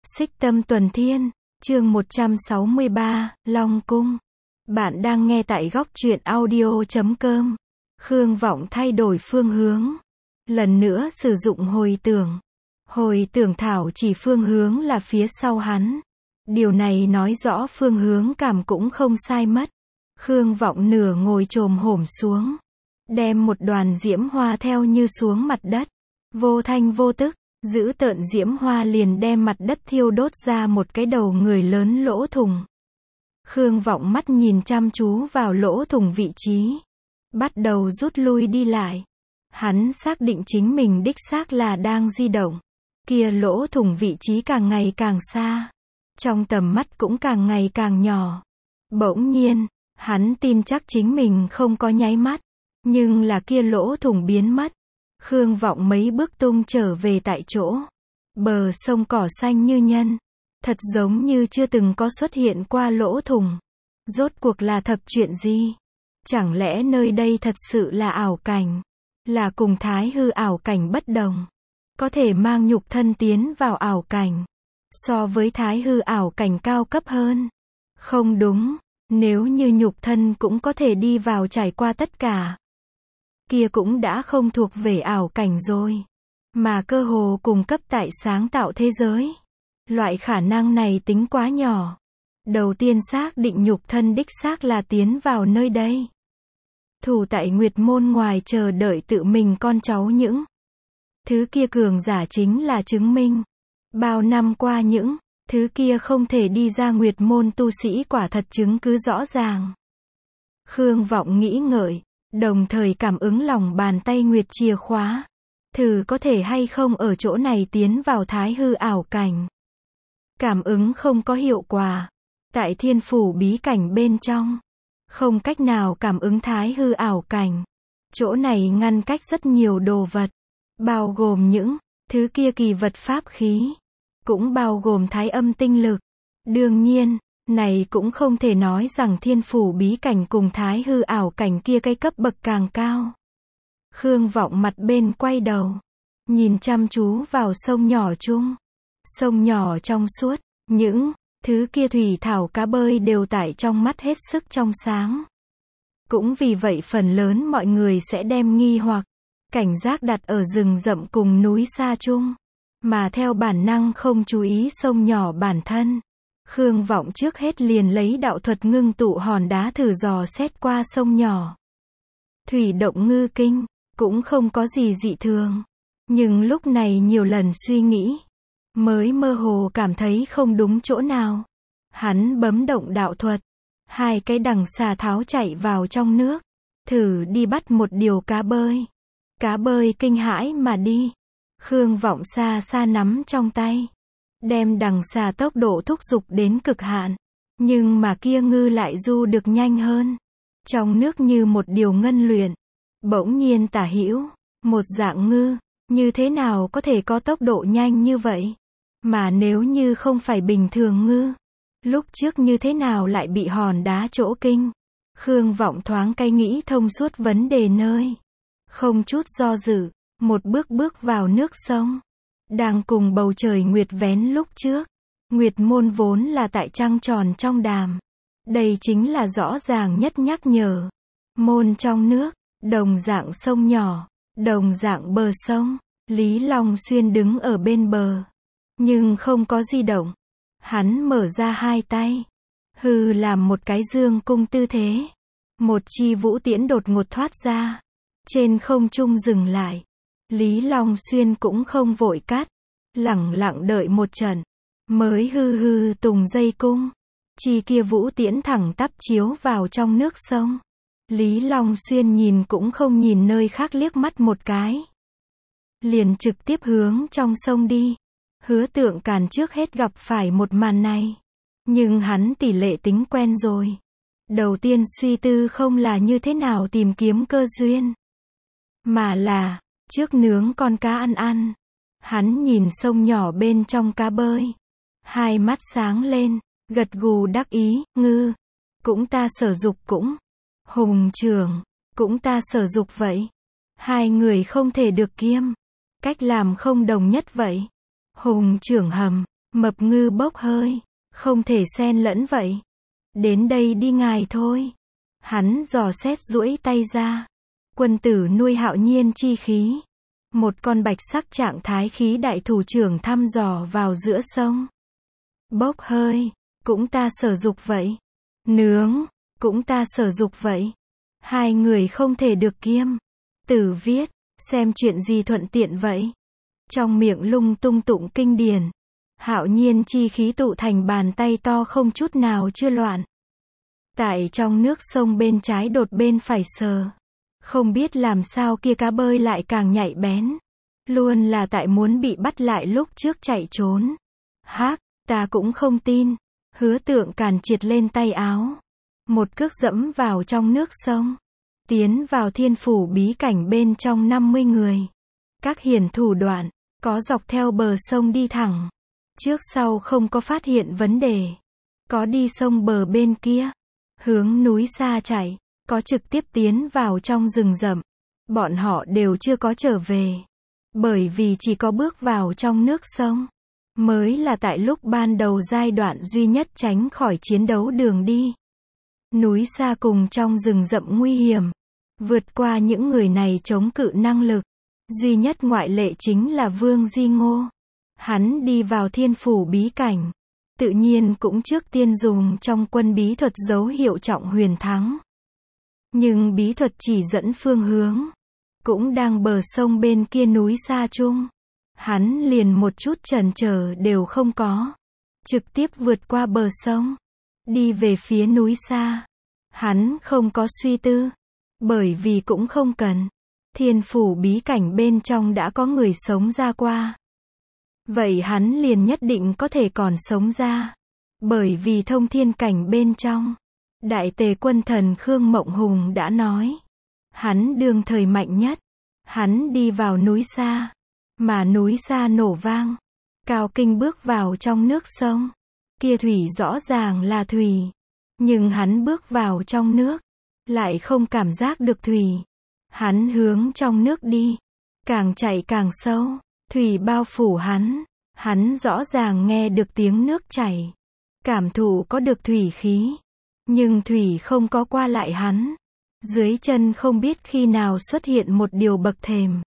Xích Tâm Tuần Thiên, chương 163, Long Cung. Bạn đang nghe tại góc truyện audio.com. Khương Vọng thay đổi phương hướng. Lần nữa sử dụng hồi tưởng. Hồi tưởng thảo chỉ phương hướng là phía sau hắn. Điều này nói rõ phương hướng cảm cũng không sai mất. Khương Vọng nửa ngồi chồm hổm xuống. Đem một đoàn diễm hoa theo như xuống mặt đất. Vô thanh vô tức, dữ tợn diễm hoa liền đem mặt đất thiêu đốt ra một cái đầu người lớn lỗ thủng. Khương Vọng mắt nhìn chăm chú vào lỗ thủng vị trí. Bắt đầu rút lui đi lại. Hắn xác định chính mình đích xác là đang di động. Kia lỗ thủng vị trí càng ngày càng xa. Trong tầm mắt cũng càng ngày càng nhỏ. Bỗng nhiên, hắn tin chắc chính mình không có nháy mắt. Nhưng là kia lỗ thủng biến mất. Khương Vọng mấy bước tung trở về tại chỗ. Bờ sông cỏ xanh như nhân. Thật giống như chưa từng có xuất hiện qua lỗ thủng. Rốt cuộc là thật chuyện gì? Chẳng lẽ nơi đây thật sự là ảo cảnh? Là cùng thái hư ảo cảnh bất đồng. Có thể mang nhục thân tiến vào ảo cảnh. So với thái hư ảo cảnh cao cấp hơn. Không đúng, nếu như nhục thân cũng có thể đi vào trải qua tất cả. Kia cũng đã không thuộc về ảo cảnh rồi. Mà cơ hồ cùng cấp tại sáng tạo thế giới. Loại khả năng này tính quá nhỏ. Đầu tiên xác định nhục thân đích xác là tiến vào nơi đây. Thủ tại Nguyệt Môn ngoài chờ đợi tự mình con cháu những. Thứ kia cường giả chính là chứng minh. Bao năm qua những thứ kia không thể đi ra Nguyệt Môn tu sĩ quả thật chứng cứ rõ ràng. Khương Vọng nghĩ ngợi. Đồng thời cảm ứng lòng bàn tay nguyệt chìa khóa. Thử có thể hay không ở chỗ này tiến vào thái hư ảo cảnh. Cảm ứng không có hiệu quả. Tại thiên phủ bí cảnh bên trong. Không cách nào cảm ứng thái hư ảo cảnh. Chỗ này ngăn cách rất nhiều đồ vật. Bao gồm những thứ kia kỳ vật pháp khí. Cũng bao gồm thái âm tinh lực. Đương nhiên. Này cũng không thể nói rằng thiên phủ bí cảnh cùng thái hư ảo cảnh kia cái cấp bậc càng cao. Khương Vọng mặt bên quay đầu. Nhìn chăm chú vào sông nhỏ chung. Sông nhỏ trong suốt. Những thứ kia thủy thảo cá bơi đều tại trong mắt hết sức trong sáng. Cũng vì vậy phần lớn mọi người sẽ đem nghi hoặc cảnh giác đặt ở rừng rậm cùng núi xa chung. Mà theo bản năng không chú ý sông nhỏ bản thân. Khương Vọng trước hết liền lấy đạo thuật ngưng tụ hòn đá thử dò xét qua sông nhỏ. Thủy động ngư kinh, cũng không có gì dị thường. Nhưng lúc này nhiều lần suy nghĩ, mới mơ hồ cảm thấy không đúng chỗ nào. Hắn bấm động đạo thuật, hai cái đằng xà tháo chạy vào trong nước, thử đi bắt một điều cá bơi. Cá bơi kinh hãi mà đi. Khương Vọng xa xa nắm trong tay. Đem đằng xà tốc độ thúc giục đến cực hạn. Nhưng mà kia ngư lại du được nhanh hơn. Trong nước như một điều ngân luyện. Bỗng nhiên tả hữu. Một dạng ngư. Như thế nào có thể có tốc độ nhanh như vậy? Mà nếu như không phải bình thường ngư. Lúc trước như thế nào lại bị hòn đá chỗ kinh? Khương Vọng thoáng cái nghĩ thông suốt vấn đề nơi. Không chút do dự. Một bước bước vào nước sông. Đang cùng bầu trời nguyệt vén lúc trước. Nguyệt môn vốn là tại trăng tròn trong đàm. Đây chính là rõ ràng nhất nhắc nhở. Môn trong nước, đồng dạng sông nhỏ, đồng dạng bờ sông. Lý Long Xuyên đứng ở bên bờ. Nhưng không có di động. Hắn mở ra hai tay. Hư làm một cái dương cung tư thế. Một chi vũ tiễn đột ngột thoát ra. Trên không trung dừng lại. Lý Long Xuyên cũng không vội cắt. Lẳng lặng đợi một trận. Mới hư tùng dây cung. Chi kia vũ tiễn thẳng tắp chiếu vào trong nước sông. Lý Long Xuyên nhìn cũng không nhìn nơi khác liếc mắt một cái. Liền trực tiếp hướng trong sông đi. Hứa Tượng Càn trước hết gặp phải một màn này. Nhưng hắn tỷ lệ tính quen rồi. Đầu tiên suy tư không là như thế nào tìm kiếm cơ duyên. Mà là, trước nướng con cá ăn. Hắn nhìn sông nhỏ bên trong cá bơi. Hai mắt sáng lên, gật gù đắc ý, ngư. Cũng ta sở dục cũng. Hùng trưởng, cũng ta sở dục vậy. Hai người không thể được kiêm. Cách làm không đồng nhất vậy. Hùng trưởng hầm, Mập ngư bốc hơi. Không thể xen lẫn vậy. Đến đây đi ngài thôi. Hắn dò xét duỗi tay ra. Quân tử nuôi hạo nhiên chi khí. Một con bạch sắc trạng thái khí đại thủ trưởng thăm dò vào giữa sông. Bốc hơi. Cũng ta sở dục vậy. Nướng. Cũng ta sở dục vậy. Hai người không thể được kiêm. Tử viết. Xem chuyện gì thuận tiện vậy. Trong miệng lung tung tụng kinh điển. Hạo nhiên chi khí tụ thành bàn tay to không chút nào chưa loạn. Tại trong nước sông bên trái đột bên phải sờ. Không biết làm sao kia cá bơi lại càng nhạy bén. Luôn là tại muốn bị bắt lại lúc trước chạy trốn. Hác, ta cũng không tin. Hứa Tượng Càn triệt lên tay áo. Một cước dẫm vào trong nước sông. Tiến vào thiên phủ bí cảnh bên trong 50 người. Các hiển thủ đoạn, có dọc theo bờ sông đi thẳng. Trước sau không có phát hiện vấn đề. Có đi sông bờ bên kia. Hướng núi xa chạy. Có trực tiếp tiến vào trong rừng rậm. Bọn họ đều chưa có trở về. Bởi vì chỉ có bước vào trong nước sông. Mới là tại lúc ban đầu giai đoạn duy nhất tránh khỏi chiến đấu đường đi. Núi xa cùng trong rừng rậm nguy hiểm. Vượt qua những người này chống cự năng lực. Duy nhất ngoại lệ chính là Vương Di Ngô. Hắn đi vào thiên phủ bí cảnh. Tự nhiên cũng trước tiên dùng trong quân bí thuật dấu hiệu trọng huyền thắng. Nhưng bí thuật chỉ dẫn phương hướng. Cũng đang bờ sông bên kia núi xa chung. Hắn liền một chút chần chờ đều không có. Trực tiếp vượt qua bờ sông. Đi về phía núi xa. Hắn không có suy tư. Bởi vì cũng không cần. Thiên phủ bí cảnh bên trong đã có người sống ra qua. Vậy hắn liền nhất định có thể còn sống ra. Bởi vì thông thiên cảnh bên trong. Đại tề quân thần Khương Mộng Hùng đã nói. Hắn đương thời mạnh nhất. Hắn đi vào núi xa. Mà núi xa nổ vang. Cao Kinh bước vào trong nước sông. Kia thủy rõ ràng là thủy. Nhưng hắn bước vào trong nước. Lại không cảm giác được thủy. Hắn hướng trong nước đi. Càng chạy càng sâu. Thủy bao phủ hắn. Hắn rõ ràng nghe được tiếng nước chảy. Cảm thụ có được thủy khí. Nhưng thủy không có qua lại hắn. Dưới chân không biết khi nào xuất hiện một điều bậc thềm.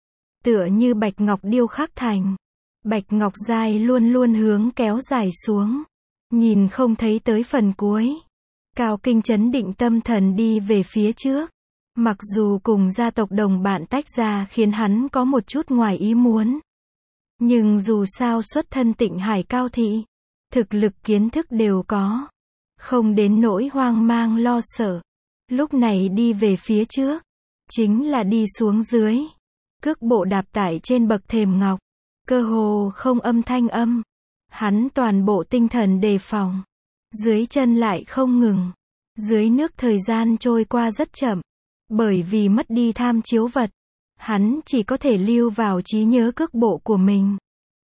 Tựa như bạch ngọc điêu khắc thành. Bạch ngọc dài luôn luôn hướng kéo dài xuống. Nhìn không thấy tới phần cuối. Cao Kinh chấn định tâm thần đi về phía trước. Mặc dù cùng gia tộc đồng bạn tách ra khiến hắn có một chút ngoài ý muốn. Nhưng dù sao xuất thân Tịnh Hải Cao Thị. Thực lực kiến thức đều có. Không đến nỗi hoang mang lo sợ. Lúc này đi về phía trước. Chính là đi xuống dưới. Cước bộ đạp tải trên bậc thềm ngọc. Cơ hồ không âm thanh âm. Hắn toàn bộ tinh thần đề phòng. Dưới chân lại không ngừng. Dưới nước thời gian trôi qua rất chậm. Bởi vì mất đi tham chiếu vật. Hắn chỉ có thể lưu vào trí nhớ cước bộ của mình.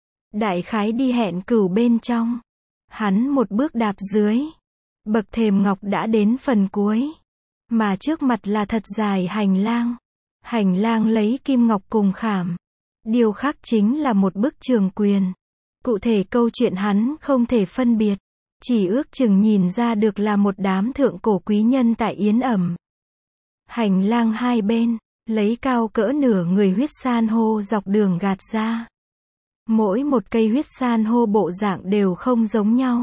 Đại khái đi hẹn cửu bên trong. Hắn một bước đạp dưới. Bậc thềm ngọc đã đến phần cuối. Mà trước mặt là thật dài hành lang. Hành lang lấy kim ngọc cùng khảm. Điều khác chính là một bức trường quyền. Cụ thể câu chuyện hắn không thể phân biệt. Chỉ ước chừng nhìn ra được là một đám thượng cổ quý nhân tại yến ẩm. Hành lang hai bên, lấy cao cỡ nửa người huyết san hô dọc đường gạt ra. Mỗi một cây huyết san hô bộ dạng đều không giống nhau.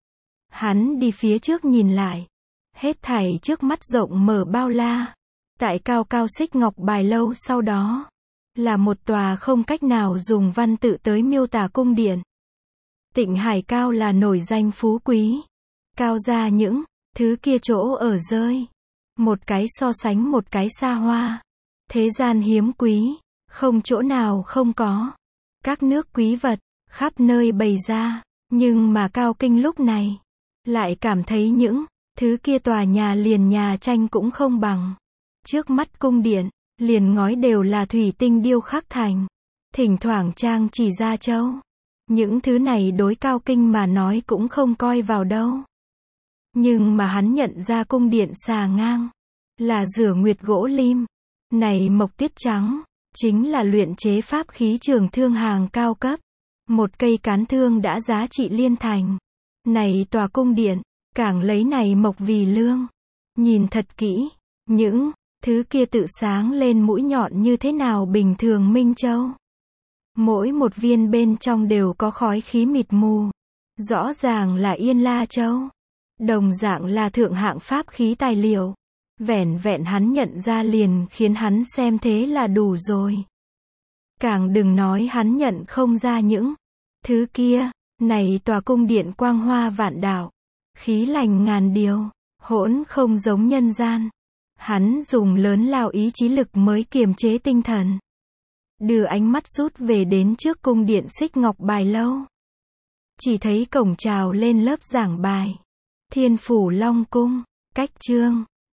Hắn đi phía trước nhìn lại. Hết thảy trước mắt rộng mở bao la. Tại cao cao xích ngọc bài lâu sau đó. Là một tòa không cách nào dùng văn tự tới miêu tả cung điện. Tịnh Hải Cao là nổi danh phú quý. Cao ra những thứ kia chỗ ở rơi. Một cái so sánh một cái xa hoa. Thế gian hiếm quý. Không chỗ nào không có. Các nước quý vật. Khắp nơi bày ra. Nhưng mà Cao Kinh lúc này. Lại cảm thấy những thứ kia tòa nhà liền nhà tranh cũng không bằng. Trước mắt cung điện. Liền ngói đều là thủy tinh điêu khắc thành. Thỉnh thoảng trang chỉ ra châu. Những thứ này đối Cao Kinh mà nói cũng không coi vào đâu. Nhưng mà hắn nhận ra cung điện xà ngang. Là rửa nguyệt gỗ lim. Này mộc tiết trắng. Chính là luyện chế pháp khí trường thương hàng cao cấp. Một cây cán thương đã giá trị liên thành. Này tòa cung điện, càng lấy này mộc vì lương. Nhìn thật kỹ, những thứ kia tự sáng lên mũi nhọn như thế nào bình thường Minh Châu. Mỗi một viên bên trong đều có khói khí mịt mù. Rõ ràng là Yên La Châu. Đồng dạng là thượng hạng pháp khí tài liệu. Vẻn vẹn hắn nhận ra liền khiến hắn xem thế là đủ rồi. Càng đừng nói hắn nhận không ra những thứ kia. Này tòa cung điện quang hoa vạn đạo. Khí lành ngàn điều. Hỗn không giống nhân gian. Hắn dùng lớn lao ý chí lực mới kiềm chế tinh thần. Đưa ánh mắt rút về đến trước cung điện Xích Ngọc Bài Lâu. Chỉ thấy cổng trào lên lớp giảng bài. Thiên Phủ Long Cung. Cách chương.